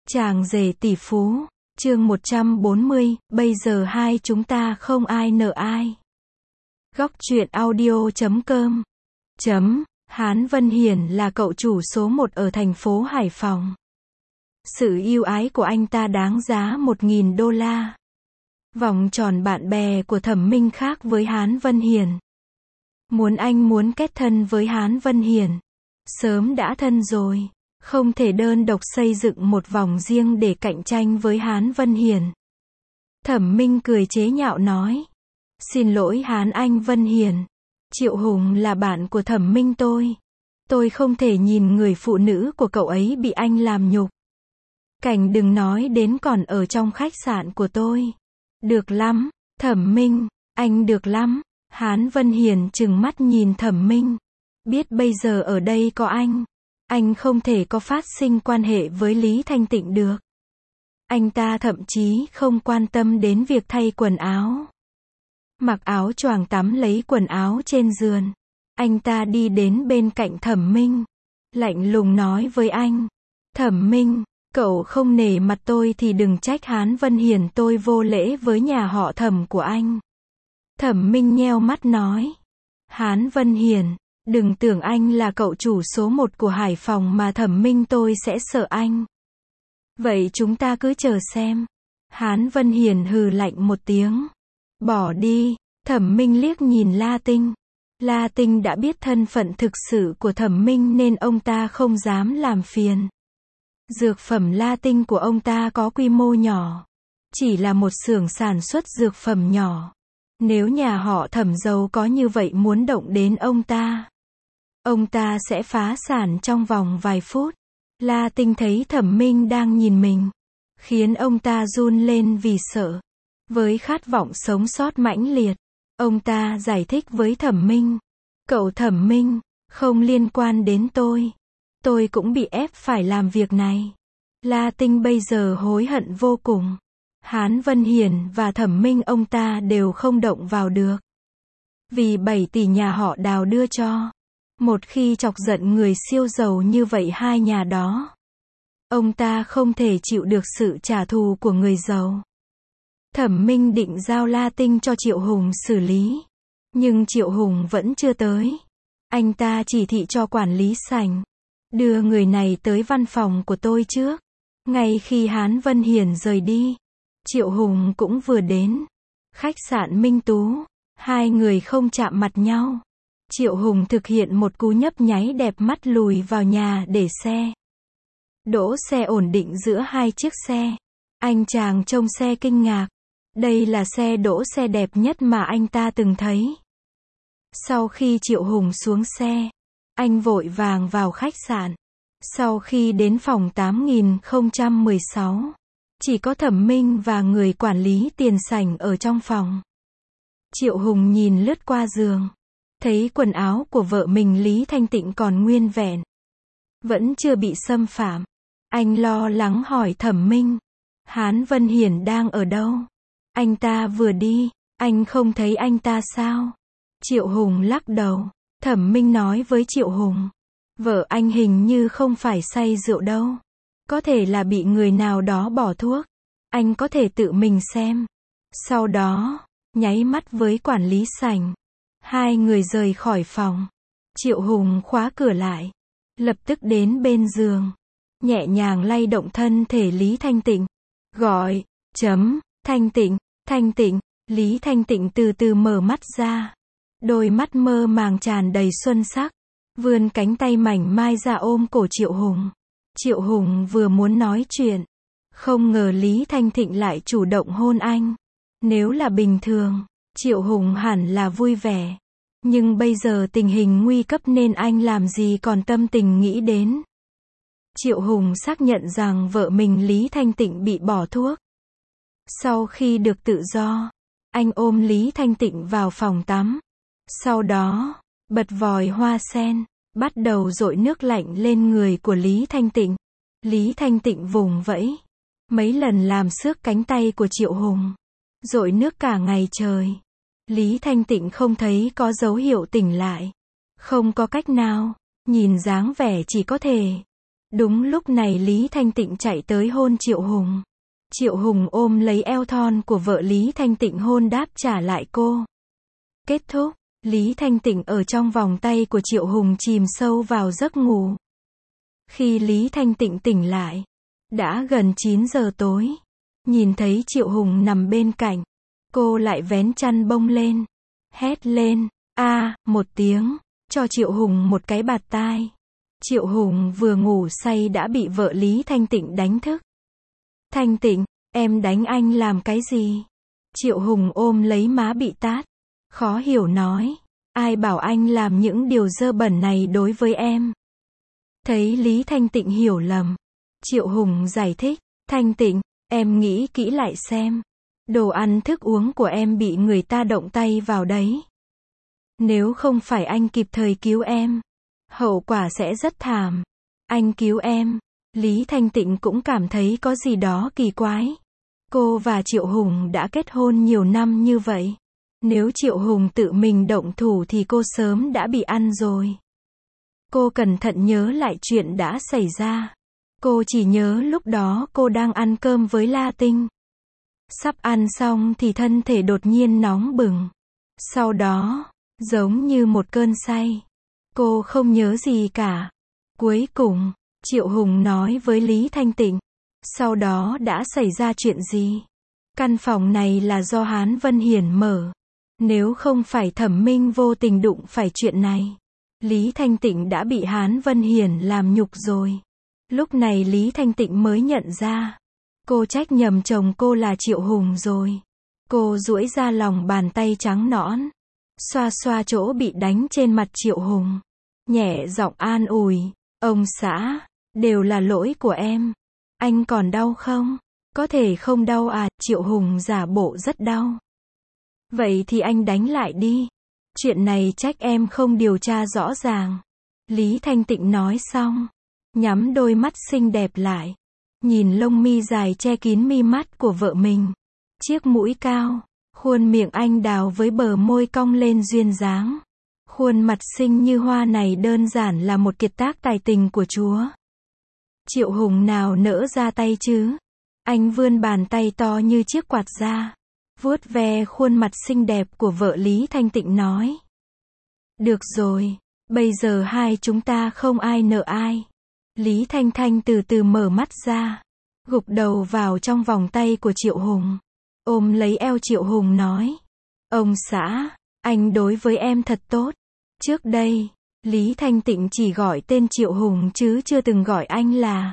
Chàng rể tỷ phú, chương 140, bây giờ hai chúng ta không ai nợ ai. Góc truyện audio.com Hán Vân Hiển là cậu chủ số 1 ở thành phố Hải Phòng. Sự yêu ái của anh ta đáng giá 1.000 đô la. Vòng tròn bạn bè của Thẩm Minh khác với Hán Vân Hiển. Anh muốn kết thân với Hán Vân Hiển. Sớm đã thân rồi. Không thể đơn độc xây dựng một vòng riêng để cạnh tranh với Hán Vân Hiển. Thẩm Minh cười chế nhạo nói. Xin lỗi Hán anh Vân Hiển. Triệu Hùng là bạn của Thẩm Minh tôi. Tôi không thể nhìn người phụ nữ của cậu ấy bị anh làm nhục. Cảnh đừng nói đến còn ở trong khách sạn của tôi. Được lắm, Thẩm Minh, anh được lắm. Hán Vân Hiển trừng mắt nhìn Thẩm Minh. Biết bây giờ ở đây có anh không thể có phát sinh quan hệ với Lý Thanh Tịnh được. Anh ta thậm chí không quan tâm đến việc thay quần áo. Mặc áo choàng tắm lấy quần áo trên giường. Anh ta đi đến bên cạnh Thẩm Minh. Lạnh lùng nói với anh. Thẩm Minh, cậu không nể mặt tôi thì đừng trách Hán Vân Hiển tôi vô lễ với nhà họ Thẩm của anh. Thẩm Minh nheo mắt nói. Hán Vân Hiển, đừng tưởng anh là cậu chủ số 1 của Hải Phòng mà Thẩm Minh tôi sẽ sợ anh. Vậy chúng ta cứ chờ xem. Hán Vân Hiển hừ lạnh một tiếng. Bỏ đi. Thẩm Minh liếc nhìn La Tinh. La Tinh đã biết thân phận thực sự của Thẩm Minh nên ông ta không dám làm phiền. Dược phẩm La Tinh của ông ta có quy mô nhỏ. Chỉ là một xưởng sản xuất dược phẩm nhỏ. Nếu nhà họ Thẩm giàu có như vậy muốn động đến ông ta sẽ phá sản trong vòng vài phút. La Tinh thấy Thẩm Minh đang nhìn mình, khiến ông ta run lên vì sợ. Với khát vọng sống sót mãnh liệt, ông ta giải thích với Thẩm Minh. Cậu Thẩm Minh, không liên quan đến tôi. Tôi cũng bị ép phải làm việc này. La Tinh bây giờ hối hận vô cùng. Hán Vân Hiển và Thẩm Minh ông ta đều không động vào được. Vì 7 tỷ nhà họ Đào đưa cho. Một khi chọc giận người siêu giàu như vậy hai nhà đó, ông ta không thể chịu được sự trả thù của người giàu. Thẩm Minh định giao La Tinh cho Triệu Hùng xử lý. Nhưng Triệu Hùng vẫn chưa tới. Anh ta chỉ thị cho quản lý sảnh. Đưa người này tới văn phòng của tôi trước. Ngay khi Hán Vân Hiển rời đi, Triệu Hùng cũng vừa đến. Khách sạn Minh Tú. Hai người không chạm mặt nhau. Triệu Hùng thực hiện một cú nhấp nháy đẹp mắt lùi vào nhà để xe. Đỗ xe ổn định giữa hai chiếc xe. Anh chàng trông xe kinh ngạc. Đây là xe đỗ xe đẹp nhất mà anh ta từng thấy. Sau khi Triệu Hùng xuống xe, anh vội vàng vào khách sạn. Sau khi đến phòng 8016, chỉ có Thẩm Minh và người quản lý tiền sảnh ở trong phòng. Triệu Hùng nhìn lướt qua giường, thấy quần áo của vợ mình Lý Thanh Tịnh còn nguyên vẹn, vẫn chưa bị xâm phạm. Anh lo lắng hỏi Thẩm Minh, Hán Vân Hiển đang ở đâu? Anh ta vừa đi, anh không thấy anh ta sao? Triệu Hùng lắc đầu. Thẩm Minh nói với Triệu Hùng, vợ anh hình như không phải say rượu đâu. Có thể là bị người nào đó bỏ thuốc. Anh có thể tự mình xem. Sau đó, nháy mắt với quản lý sảnh. Hai người rời khỏi phòng. Triệu Hùng khóa cửa lại. Lập tức đến bên giường. Nhẹ nhàng lay động thân thể Lý Thanh Tịnh. Gọi, Thanh Tịnh, Thanh Tịnh. Lý Thanh Tịnh từ từ mở mắt ra. Đôi mắt mơ màng tràn đầy xuân sắc. Vươn cánh tay mảnh mai ra ôm cổ Triệu Hùng. Triệu Hùng vừa muốn nói chuyện. Không ngờ Lý Thanh Tịnh lại chủ động hôn anh. Nếu là bình thường, Triệu Hùng hẳn là vui vẻ. Nhưng bây giờ tình hình nguy cấp nên anh làm gì còn tâm tình nghĩ đến. Triệu Hùng xác nhận rằng vợ mình Lý Thanh Tịnh bị bỏ thuốc. Sau khi được tự do, anh ôm Lý Thanh Tịnh vào phòng tắm. Sau đó, bật vòi hoa sen, bắt đầu dội nước lạnh lên người của Lý Thanh Tịnh. Lý Thanh Tịnh vùng vẫy, mấy lần làm xước cánh tay của Triệu Hùng. Dội nước cả ngày trời. Lý Thanh Tịnh không thấy có dấu hiệu tỉnh lại. Không có cách nào, nhìn dáng vẻ chỉ có thể Đúng lúc này Lý Thanh Tịnh chạy tới hôn Triệu Hùng. Triệu Hùng ôm lấy eo thon của vợ Lý Thanh Tịnh hôn đáp trả lại cô. Kết thúc, Lý Thanh Tịnh ở trong vòng tay của Triệu Hùng chìm sâu vào giấc ngủ. Khi Lý Thanh Tịnh tỉnh lại, đã gần 9 giờ tối. Nhìn thấy Triệu Hùng nằm bên cạnh, cô lại vén chăn bông lên, hét lên, một tiếng, cho Triệu Hùng một cái bạt tai. Triệu Hùng vừa ngủ say đã bị vợ Lý Thanh Tịnh đánh thức. Thanh Tịnh, em đánh anh làm cái gì? Triệu Hùng ôm lấy má bị tát, khó hiểu nói, ai bảo anh làm những điều dơ bẩn này đối với em? Thấy Lý Thanh Tịnh hiểu lầm, Triệu Hùng giải thích, Thanh Tịnh, em nghĩ kỹ lại xem. Đồ ăn thức uống của em bị người ta động tay vào đấy. Nếu không phải anh kịp thời cứu em, hậu quả sẽ rất thảm. Anh cứu em. Lý Thanh Tịnh cũng cảm thấy có gì đó kỳ quái. Cô và Triệu Hùng đã kết hôn nhiều năm như vậy. Nếu Triệu Hùng tự mình động thủ thì cô sớm đã bị ăn rồi. Cô cẩn thận nhớ lại chuyện đã xảy ra. Cô chỉ nhớ lúc đó cô đang ăn cơm với La Tinh. Sắp ăn xong thì thân thể đột nhiên nóng bừng. Sau đó, giống như một cơn say. Cô không nhớ gì cả. Cuối cùng, Triệu Hùng nói với Lý Thanh Tịnh. Sau đó đã xảy ra chuyện gì? Căn phòng này là do Hán Vân Hiển mở. Nếu không phải Thẩm Minh vô tình đụng phải chuyện này, Lý Thanh Tịnh đã bị Hán Vân Hiển làm nhục rồi. Lúc này Lý Thanh Tịnh mới nhận ra. Cô trách nhầm chồng cô là Triệu Hùng rồi. Cô duỗi ra lòng bàn tay trắng nõn, xoa xoa chỗ bị đánh trên mặt Triệu Hùng. Nhẹ giọng an ủi, ông xã, đều là lỗi của em. Anh còn đau không? Có thể không đau à? Triệu Hùng giả bộ rất đau. Vậy thì anh đánh lại đi. Chuyện này trách em không điều tra rõ ràng. Lý Thanh Tịnh nói xong, nhắm đôi mắt xinh đẹp lại, nhìn lông mi dài che kín mi mắt của vợ mình. Chiếc mũi cao, khuôn miệng anh đào với bờ môi cong lên duyên dáng. Khuôn mặt xinh như hoa này đơn giản là một kiệt tác tài tình của Chúa. Triệu Hùng nào nỡ ra tay chứ? Anh vươn bàn tay to như chiếc quạt ra, vuốt ve khuôn mặt xinh đẹp của vợ Lý Thanh Tịnh nói. Được rồi, bây giờ hai chúng ta không ai nợ ai. Lý Thanh Thanh từ từ mở mắt ra, gục đầu vào trong vòng tay của Triệu Hùng, ôm lấy eo Triệu Hùng nói. Ông xã, anh đối với em thật tốt. Trước đây, Lý Thanh Tịnh chỉ gọi tên Triệu Hùng chứ chưa từng gọi anh là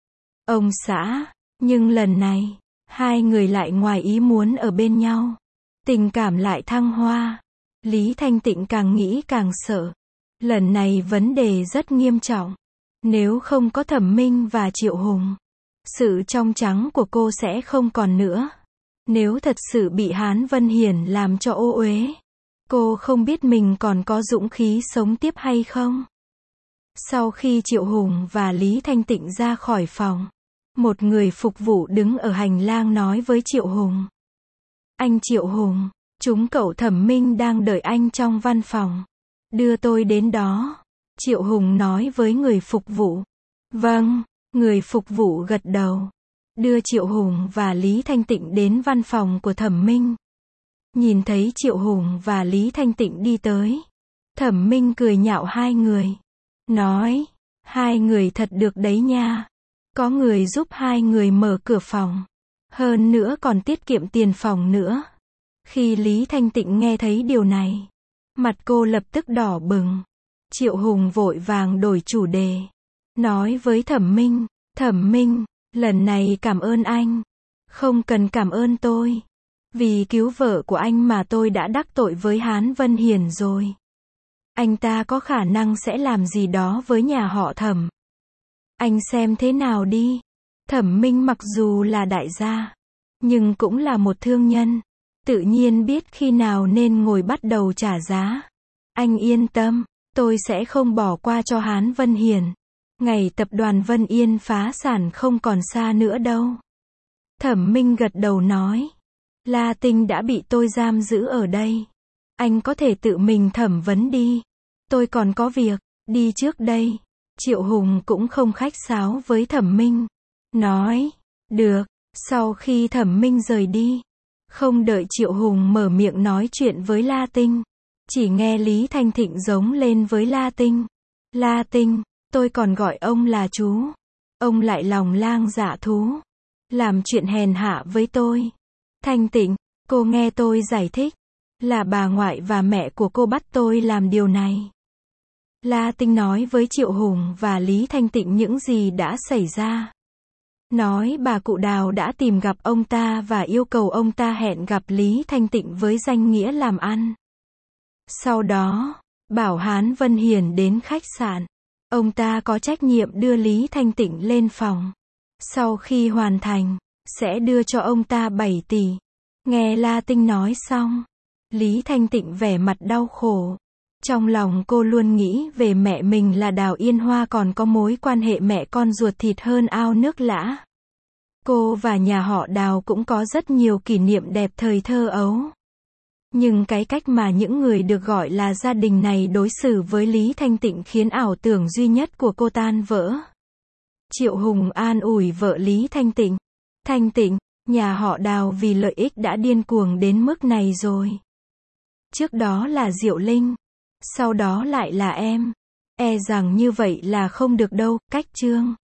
ông xã. Nhưng lần này, hai người lại ngoài ý muốn ở bên nhau. Tình cảm lại thăng hoa. Lý Thanh Tịnh càng nghĩ càng sợ. Lần này vấn đề rất nghiêm trọng. Nếu không có Thẩm Minh và Triệu Hùng, sự trong trắng của cô sẽ không còn nữa. Nếu thật sự bị Hán Vân Hiển làm cho ô uế, cô không biết mình còn có dũng khí sống tiếp hay không. Sau khi Triệu Hùng và Lý Thanh Tịnh ra khỏi phòng, một người phục vụ đứng ở hành lang nói với Triệu Hùng. Anh Triệu Hùng, chúng cậu Thẩm Minh đang đợi anh trong văn phòng. Đưa tôi đến đó. Triệu Hùng nói với người phục vụ. Vâng, người phục vụ gật đầu. Đưa Triệu Hùng và Lý Thanh Tịnh đến văn phòng của Thẩm Minh. Nhìn thấy Triệu Hùng và Lý Thanh Tịnh đi tới, Thẩm Minh cười nhạo hai người. Nói, hai người thật được đấy nha. Có người giúp hai người mở cửa phòng. Hơn nữa còn tiết kiệm tiền phòng nữa. Khi Lý Thanh Tịnh nghe thấy điều này, mặt cô lập tức đỏ bừng. Triệu Hùng vội vàng đổi chủ đề. Nói với Thẩm Minh, lần này cảm ơn anh. Không cần cảm ơn tôi. Vì cứu vợ của anh mà tôi đã đắc tội với Hán Vân Hiển rồi. Anh ta có khả năng sẽ làm gì đó với nhà họ Thẩm. Anh xem thế nào đi. Thẩm Minh mặc dù là đại gia, nhưng cũng là một thương nhân. Tự nhiên biết khi nào nên ngồi bắt đầu trả giá. Anh yên tâm, tôi sẽ không bỏ qua cho Hán Vân Hiển. Ngày tập đoàn Vân Yên phá sản không còn xa nữa đâu. Thẩm Minh gật đầu nói. La Tinh đã bị tôi giam giữ ở đây. Anh có thể tự mình thẩm vấn đi. Tôi còn có việc, đi trước đây. Triệu Hùng cũng không khách sáo với Thẩm Minh. Nói, được, sau khi Thẩm Minh rời đi. Không đợi Triệu Hùng mở miệng nói chuyện với La Tinh. Chỉ nghe Lý Thanh Thịnh giống lên với La Tinh. La Tinh, tôi còn gọi ông là chú. Ông lại lòng lang dạ thú. Làm chuyện hèn hạ với tôi. Thanh Tịnh, cô nghe tôi giải thích. Là bà ngoại và mẹ của cô bắt tôi làm điều này. La Tinh nói với Triệu Hùng và Lý Thanh Tịnh những gì đã xảy ra. Nói bà cụ Đào đã tìm gặp ông ta và yêu cầu ông ta hẹn gặp Lý Thanh Tịnh với danh nghĩa làm ăn. Sau đó, bảo Hán Vân Hiền đến khách sạn. Ông ta có trách nhiệm đưa Lý Thanh Tịnh lên phòng. Sau khi hoàn thành, sẽ đưa cho ông ta 7 tỷ. Nghe La Tinh nói xong, Lý Thanh Tịnh vẻ mặt đau khổ. Trong lòng cô luôn nghĩ về mẹ mình là Đào Yên Hoa còn có mối quan hệ mẹ con ruột thịt hơn ao nước lã. Cô và nhà họ Đào cũng có rất nhiều kỷ niệm đẹp thời thơ ấu. Nhưng cái cách mà những người được gọi là gia đình này đối xử với Lý Thanh Tịnh khiến ảo tưởng duy nhất của cô tan vỡ. Triệu Hùng an ủi vợ Lý Thanh Tịnh. Thanh Tịnh, nhà họ Đào vì lợi ích đã điên cuồng đến mức này rồi. Trước đó là Diệu Linh. Sau đó lại là em. E rằng như vậy là không được đâu, cách Trương.